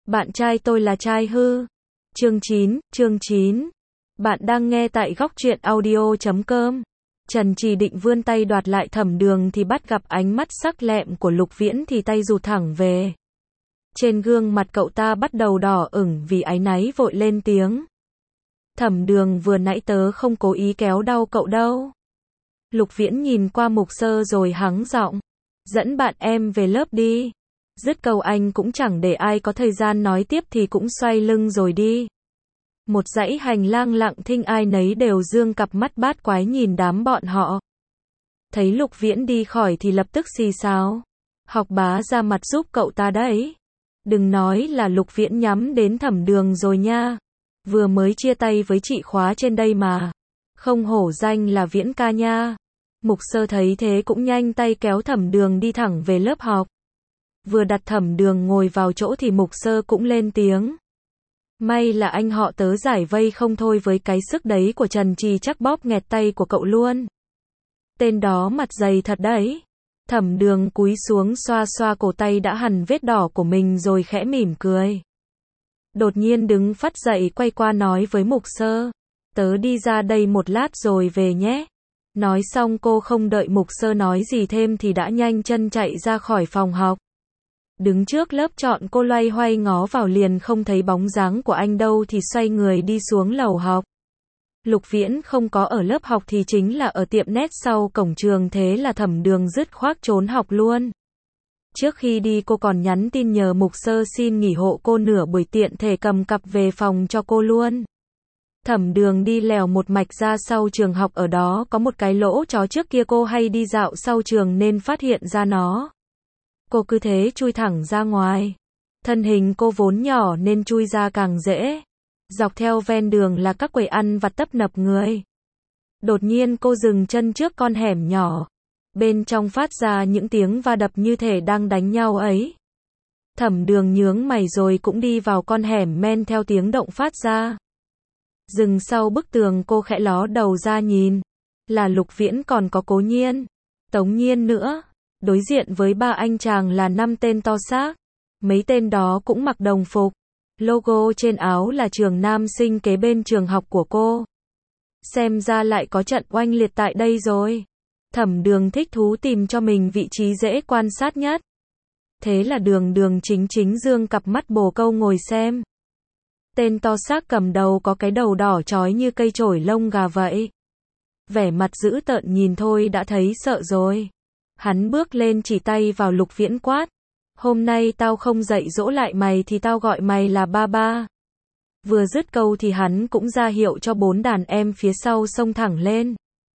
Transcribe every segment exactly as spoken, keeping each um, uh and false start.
Bạn trai tôi là trai hư. Chương chín, chương chín. Bạn đang nghe tại góc truyện audio chấm com. Trần Trì định vươn tay đoạt lại Thẩm Đường thì bắt gặp ánh mắt sắc lẹm của Lục Viễn thì tay rụt thẳng về. Trên gương mặt cậu ta bắt đầu đỏ ửng vì áy náy vội lên tiếng. Thẩm Đường, vừa nãy tớ không cố ý kéo đau cậu đâu. Lục Viễn nhìn qua Mục Sơ rồi hắng giọng. Dẫn bạn em về lớp đi. Dứt câu anh cũng chẳng để ai có thời gian nói tiếp thì cũng xoay lưng rồi đi. Một dãy hành lang lặng thinh, ai nấy đều dương cặp mắt bát quái nhìn đám bọn họ. Thấy Lục Viễn đi khỏi thì lập tức xì xào. Học bá ra mặt giúp cậu ta đấy. Đừng nói là Lục Viễn nhắm đến Thẩm Đường rồi nha. Vừa mới chia tay với chị khóa trên đây mà. Không hổ danh là Viễn ca nha. Mục Sơ thấy thế cũng nhanh tay kéo Thẩm Đường đi thẳng về lớp học. Vừa đặt Thẩm Đường ngồi vào chỗ thì Mục Sơ cũng lên tiếng. May là anh họ tớ giải vây không thôi, với cái sức đấy của Trần Trì chắc bóp nghẹt tay của cậu luôn. Tên đó mặt dày thật đấy. Thẩm Đường cúi xuống xoa xoa cổ tay đã hằn vết đỏ của mình rồi khẽ mỉm cười. Đột nhiên đứng phắt dậy quay qua nói với Mục Sơ. Tớ đi ra đây một lát rồi về nhé. Nói xong cô không đợi Mục Sơ nói gì thêm thì đã nhanh chân chạy ra khỏi phòng học. Đứng trước lớp chọn cô loay hoay ngó vào liền không thấy bóng dáng của anh đâu thì xoay người đi xuống lầu học. Lục Viễn không có ở lớp học thì chính là ở tiệm net sau cổng trường, thế là Thẩm Đường dứt khoát trốn học luôn. Trước khi đi cô còn nhắn tin nhờ Mục Sơ xin nghỉ hộ cô nửa buổi tiện thể cầm cặp về phòng cho cô luôn. Thẩm Đường đi lèo một mạch ra sau trường học, ở đó có một cái lỗ chó trước kia cô hay đi dạo sau trường nên phát hiện ra nó. Cô cứ thế chui thẳng ra ngoài. Thân hình cô vốn nhỏ nên chui ra càng dễ. Dọc theo ven đường là các quầy ăn vặt tấp nập người. Đột nhiên cô dừng chân trước con hẻm nhỏ. Bên trong phát ra những tiếng va đập như thể đang đánh nhau ấy. Thẩm Đường nhướng mày rồi cũng đi vào con hẻm men theo tiếng động phát ra. Dừng sau bức tường, cô khẽ ló đầu ra nhìn. Là Lục Viễn, còn có Cố Nhiên, Tống Nhiên nữa. Đối diện với ba anh chàng là năm tên to xác. Mấy tên đó cũng mặc đồng phục. Logo trên áo là trường nam sinh kế bên trường học của cô. Xem ra lại có trận oanh liệt tại đây rồi. Thẩm Đường thích thú tìm cho mình vị trí dễ quan sát nhất. Thế là Đường Đường chính chính dương cặp mắt bồ câu ngồi xem. Tên to xác cầm đầu có cái đầu đỏ chói như cây chổi lông gà vậy. Vẻ mặt dữ tợn nhìn thôi đã thấy sợ rồi. Hắn bước lên chỉ tay vào Lục Viễn quát. Hôm nay tao không dạy dỗ lại mày thì tao gọi mày là ba ba. Vừa dứt câu thì hắn cũng ra hiệu cho bốn đàn em phía sau xông thẳng lên.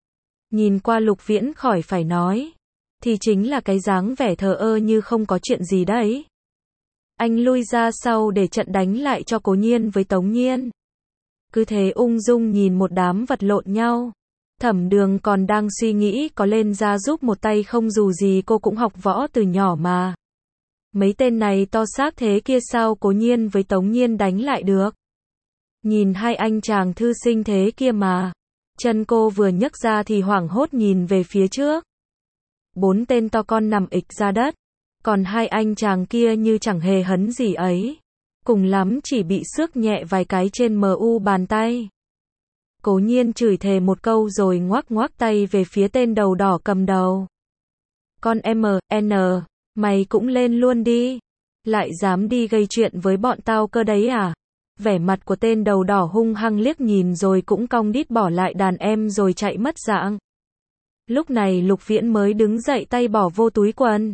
Nhìn qua Lục Viễn khỏi phải nói. Thì chính là cái dáng vẻ thờ ơ như không có chuyện gì đấy. Anh lui ra sau để trận đánh lại cho Cố Nhiên với Tống Nhiên. Cứ thế ung dung nhìn một đám vật lộn nhau. Thẩm Đường còn đang suy nghĩ có lên ra giúp một tay không, dù gì cô cũng học võ từ nhỏ mà. Mấy tên này to xác thế kia sao Cố Nhiên với Tống Nhiên đánh lại được. Nhìn hai anh chàng thư sinh thế kia mà. Chân cô vừa nhấc ra thì hoảng hốt nhìn về phía trước. Bốn tên to con nằm ịch ra đất. Còn hai anh chàng kia như chẳng hề hấn gì ấy. Cùng lắm chỉ bị xước nhẹ vài cái trên mu bàn tay. Cố Nhiên chửi thề một câu rồi ngoắc ngoắc tay về phía tên đầu đỏ cầm đầu. Con em en, mày cũng lên luôn đi. Lại dám đi gây chuyện với bọn tao cơ đấy à? Vẻ mặt của tên đầu đỏ hung hăng liếc nhìn rồi cũng cong đít bỏ lại đàn em rồi chạy mất dạng. Lúc này Lục Viễn mới đứng dậy, tay bỏ vô túi quần.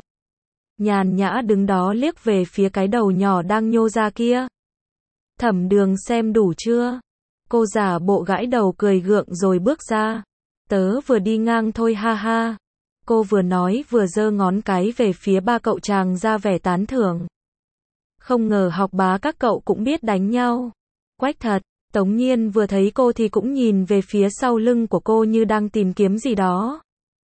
Nhàn nhã đứng đó liếc về phía cái đầu nhỏ đang nhô ra kia. Thẩm Đường xem đủ chưa? Cô giả bộ gãi đầu cười gượng rồi bước ra. Tớ vừa đi ngang thôi ha ha. Cô vừa nói vừa giơ ngón cái về phía ba cậu chàng ra vẻ tán thưởng. Không ngờ học bá các cậu cũng biết đánh nhau. Quách thật. Tống Nhiên vừa thấy cô thì cũng nhìn về phía sau lưng của cô như đang tìm kiếm gì đó.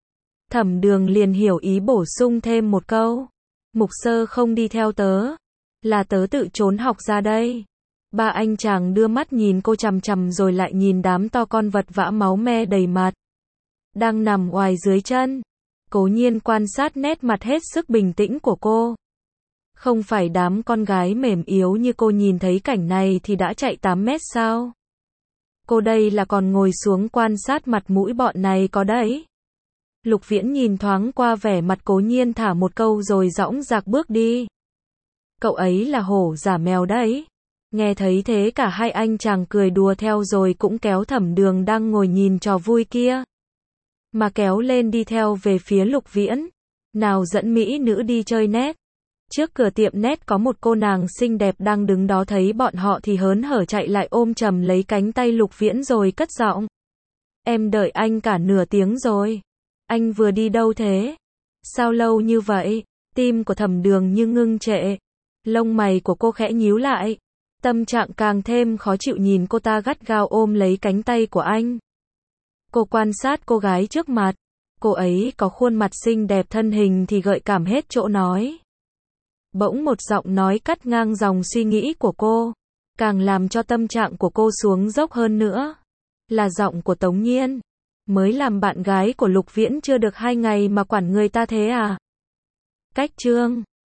Thẩm Đường liền hiểu ý bổ sung thêm một câu. Mục Sơ không đi theo tớ. Là tớ tự trốn học ra đây. Ba anh chàng đưa mắt nhìn cô chằm chằm rồi lại nhìn đám to con vật vã máu me đầy mặt. Đang nằm ngoài dưới chân. Cố Nhiên quan sát nét mặt hết sức bình tĩnh của cô. Không phải đám con gái mềm yếu như cô nhìn thấy cảnh này thì đã chạy tám mét sao? Cô đây là còn ngồi xuống quan sát mặt mũi bọn này có đấy. Lục Viễn nhìn thoáng qua vẻ mặt Cố Nhiên thả một câu rồi dõng dạc bước đi. Cậu ấy là hổ giả mèo đấy. Nghe thấy thế cả hai anh chàng cười đùa theo rồi cũng kéo Thẩm Đường đang ngồi nhìn trò vui kia. Mà kéo lên đi theo về phía Lục Viễn. Nào dẫn mỹ nữ đi chơi net. Trước cửa tiệm net có một cô nàng xinh đẹp đang đứng đó thấy bọn họ thì hớn hở chạy lại ôm chầm lấy cánh tay Lục Viễn rồi cất giọng. Em đợi anh cả nửa tiếng rồi. Anh vừa đi đâu thế? Sao lâu như vậy? Tim của Thẩm Đường như ngưng trệ. Lông mày của cô khẽ nhíu lại. Tâm trạng càng thêm khó chịu nhìn cô ta gắt gao ôm lấy cánh tay của anh. Cô quan sát cô gái trước mặt. Cô ấy có khuôn mặt xinh đẹp, thân hình thì gợi cảm hết chỗ nói. Bỗng một giọng nói cắt ngang dòng suy nghĩ của cô, càng làm cho tâm trạng của cô xuống dốc hơn nữa. Là giọng của Tống Nhiên. Mới làm bạn gái của Lục Viễn chưa được hai ngày mà quản người ta thế à? Cách chương